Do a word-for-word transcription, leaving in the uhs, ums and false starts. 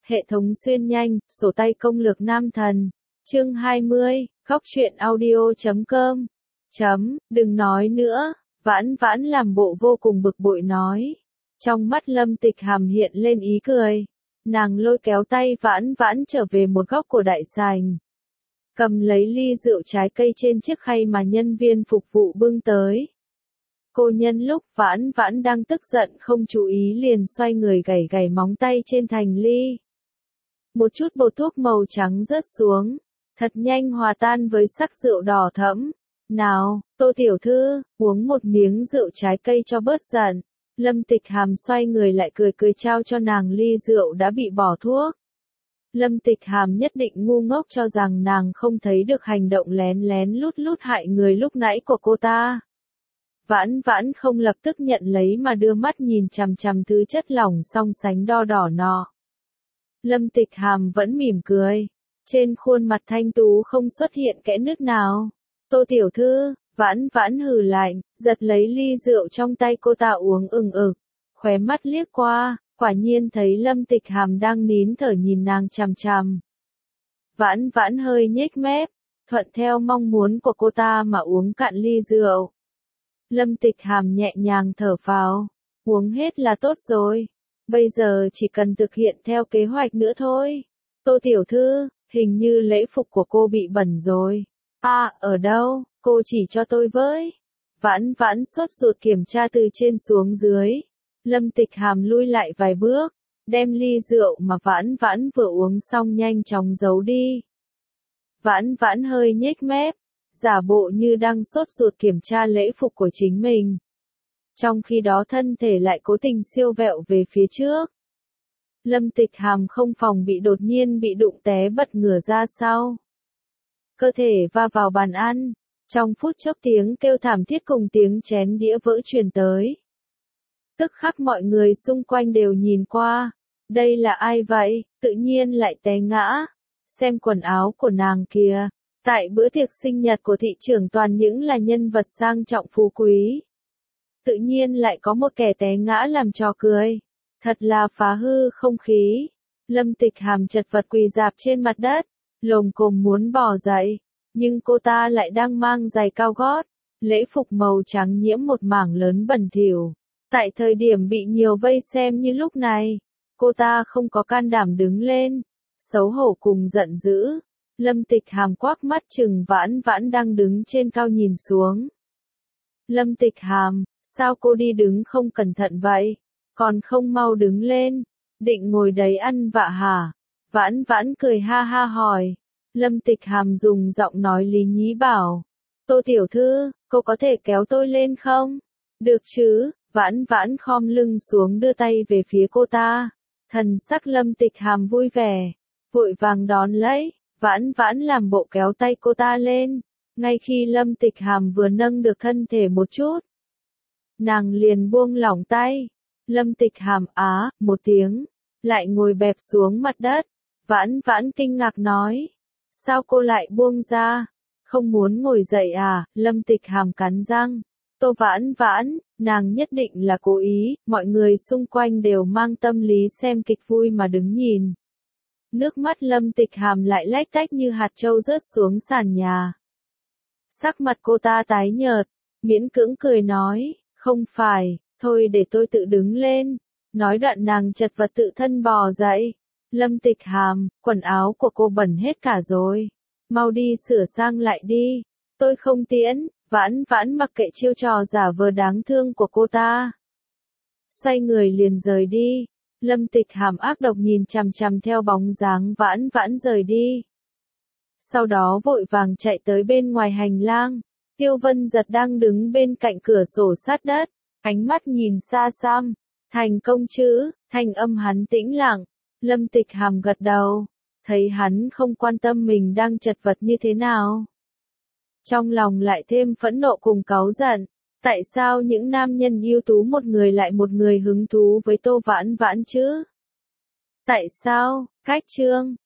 Hệ thống xuyên nhanh, sổ tay công lược nam thần. Chương hai mươi, góc truyện audio chấm com. Chấm, đừng nói nữa, Vãn Vãn làm bộ vô cùng bực bội nói. Trong mắt Lâm Tịch Hàm hiện lên ý cười. Nàng lôi kéo tay Vãn Vãn trở về một góc của đại sảnh. Cầm lấy ly rượu trái cây trên chiếc khay mà nhân viên phục vụ bưng tới. Cô nhân lúc Vãn Vãn đang tức giận không chú ý liền xoay người gảy gảy móng tay trên thành ly. Một chút bột thuốc màu trắng rớt xuống, thật nhanh hòa tan với sắc rượu đỏ thẫm. Nào, Tô tiểu thư, uống một miếng rượu trái cây cho bớt giận. Lâm Tịch Hàm xoay người lại cười cười trao cho nàng ly rượu đã bị bỏ thuốc. Lâm Tịch Hàm nhất định ngu ngốc cho rằng nàng không thấy được hành động lén lén lút lút hại người lúc nãy của cô ta. Vãn Vãn không lập tức nhận lấy mà đưa mắt nhìn chằm chằm thứ chất lỏng song sánh đo đỏ nọ. Lâm Tịch Hàm vẫn mỉm cười. Trên khuôn mặt thanh tú không xuất hiện kẽ nứt nào. Tô tiểu thư, Vãn Vãn hừ lạnh, giật lấy ly rượu trong tay cô ta uống ừng ực. Khóe mắt liếc qua, quả nhiên thấy Lâm Tịch Hàm đang nín thở nhìn nàng chằm chằm. Vãn Vãn hơi nhếch mép, thuận theo mong muốn của cô ta mà uống cạn ly rượu. Lâm Tịch Hàm nhẹ nhàng thở phào, uống hết là tốt rồi. Bây giờ chỉ cần thực hiện theo kế hoạch nữa thôi. Tô tiểu thư, hình như lễ phục của cô bị bẩn rồi. À, ở đâu, cô chỉ cho tôi với. Vãn Vãn sốt ruột kiểm tra từ trên xuống dưới. Lâm Tịch Hàm lui lại vài bước, đem ly rượu mà Vãn Vãn vừa uống xong nhanh chóng giấu đi. Vãn Vãn hơi nhếch mép, giả bộ như đang sốt ruột kiểm tra lễ phục của chính mình. Trong khi đó thân thể lại cố tình siêu vẹo về phía trước. Lâm Tịch Hàm không phòng bị đột nhiên bị đụng té bật ngửa ra sau. Cơ thể va vào bàn ăn, trong phút chốc tiếng kêu thảm thiết cùng tiếng chén đĩa vỡ truyền tới. Tức khắc mọi người xung quanh đều nhìn qua. Đây là ai vậy, tự nhiên lại té ngã. Xem quần áo của nàng kìa. Tại bữa tiệc sinh nhật của thị trưởng toàn những là nhân vật sang trọng phú quý. Tự nhiên lại có một kẻ té ngã làm trò cười. Thật là phá hư không khí. Lâm Tịch Hàm chật vật quỳ rạp trên mặt đất, lồm cồm muốn bỏ dậy. Nhưng cô ta lại đang mang giày cao gót. Lễ phục màu trắng nhiễm một mảng lớn bẩn thỉu. Tại thời điểm bị nhiều vây xem như lúc này, cô ta không có can đảm đứng lên. Xấu hổ cùng giận dữ. Lâm Tịch Hàm quắc mắt chừng Vãn Vãn đang đứng trên cao nhìn xuống. Lâm Tịch Hàm, sao cô đi đứng không cẩn thận vậy? Còn không mau đứng lên, định ngồi đấy ăn vạ hả? Vãn Vãn cười ha ha hỏi. Lâm Tịch Hàm dùng giọng nói lý nhí bảo. Tô tiểu thư, cô có thể kéo tôi lên không? Được chứ, Vãn Vãn khom lưng xuống đưa tay về phía cô ta. Thần sắc Lâm Tịch Hàm vui vẻ, vội vàng đón lấy. Vãn Vãn làm bộ kéo tay cô ta lên. Ngay khi Lâm Tịch Hàm vừa nâng được thân thể một chút, nàng liền buông lỏng tay. Lâm Tịch Hàm á, một tiếng, lại ngồi bẹp xuống mặt đất. Vãn Vãn kinh ngạc nói. Sao cô lại buông ra? Không muốn ngồi dậy à? Lâm Tịch Hàm cắn răng. Tô Vãn Vãn, nàng nhất định là cố ý, mọi người xung quanh đều mang tâm lý xem kịch vui mà đứng nhìn. Nước mắt Lâm Tịch Hàm lại lách tách như hạt châu rớt xuống sàn nhà. Sắc mặt cô ta tái nhợt, miễn cưỡng cười nói, không phải, thôi để tôi tự đứng lên. Nói đoạn nàng chật vật tự thân bò dậy. Lâm Tịch Hàm, quần áo của cô bẩn hết cả rồi. Mau đi sửa sang lại đi. Tôi không tiễn. Vãn Vãn mặc kệ chiêu trò giả vờ đáng thương của cô ta. Xoay người liền rời đi. Lâm Tịch Hàm ác độc nhìn chằm chằm theo bóng dáng Vãn Vãn rời đi. Sau đó vội vàng chạy tới bên ngoài hành lang. Tiêu Vân Giật đang đứng bên cạnh cửa sổ sát đất, ánh mắt nhìn xa xăm. Thành công chứ? Thanh âm hắn tĩnh lặng. Lâm Tịch Hàm gật đầu, thấy hắn không quan tâm mình đang chật vật như thế nào. Trong lòng lại thêm phẫn nộ cùng cáu giận. Tại sao những nam nhân ưu tú một người lại một người hứng thú với Tô Vãn Vãn chứ? Tại sao? Cách chương